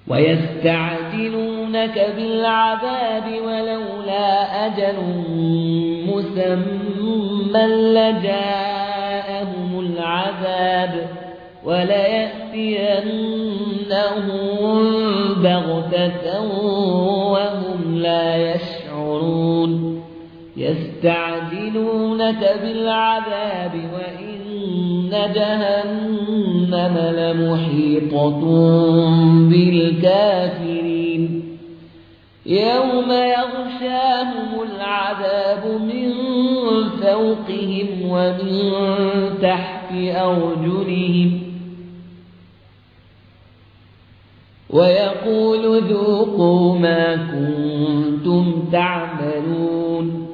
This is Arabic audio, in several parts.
ويستعجلونك بالعذاب ولولا أجل مسمى لجاءهم العذاب وليأتينهم بغتة وهم لا يشعرون يستعجلونك بالعذاب وإن جهنم لمحيطة بالكافرين يوم يغشاهم العذاب من فوقهم ومن تحت أرجلهم ويقول ذوقوا ما كنتم تعملون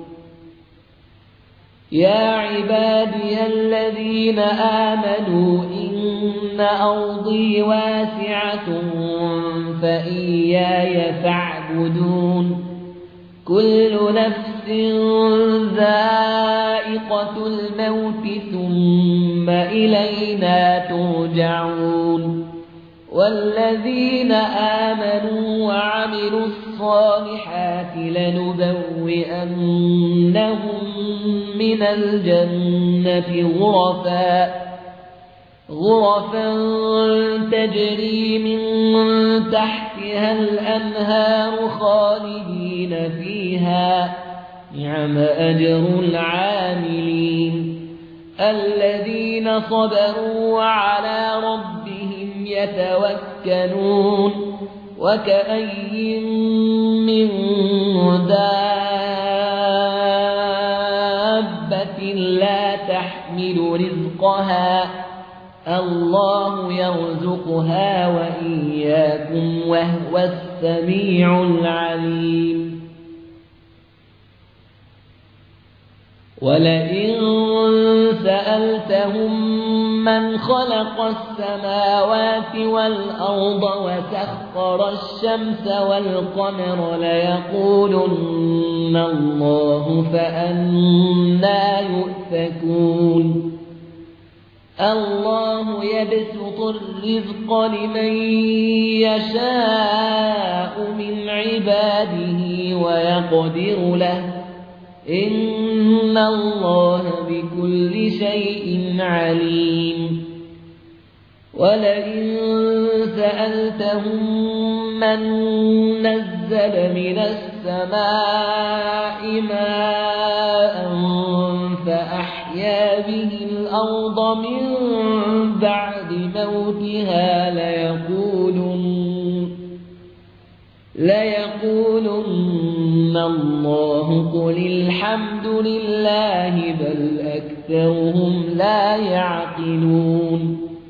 يا عبادي الذين آمنوا إن أرضي واسعة فإياي فاعبدون كل نفس ذائقة الموت ثم إلينا ترجعون والذين آمنوا وعملوا الصالحات لنبوئنهم من الجنة غرفا تجري من تحتها الأنهار خالدين فيها نعم أجر العاملين الذين صبروا وعلى ربهم يتوكلون وكأي من دابة لا تحمل رزقها الله يرزقها وإياكم وهو السميع العليم ولئن سألتهم من خلق السماوات والأرض وسخر الشمس والقمر ليقولن الله فأنى يؤفكون الله يبسط الرزق لمن يشاء من عباده ويقدر له إن الله بكل شيء عليم ولئن سألتهم من نزل من السماء ماء فأحيا به الأرض من بعد موتها ليقولن الله قل الحمد لله بل أكثرهم لا يعقلون